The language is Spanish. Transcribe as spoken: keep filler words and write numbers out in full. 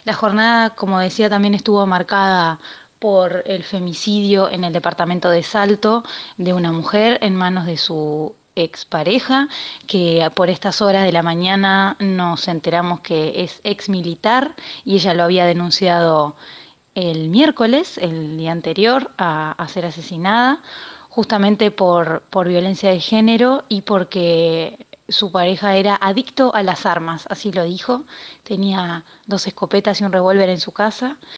La jornada, como decía, también estuvo marcada por el femicidio en el departamento de Salto de una mujer en manos de su expareja, que por estas horas de la mañana nos enteramos que es ex militar y ella lo había denunciado el miércoles, el día anterior, a, a ser asesinada, justamente por, por violencia de género y porque su pareja era adicto a las armas, así lo dijo. Tenía dos escopetas y un revólver en su casa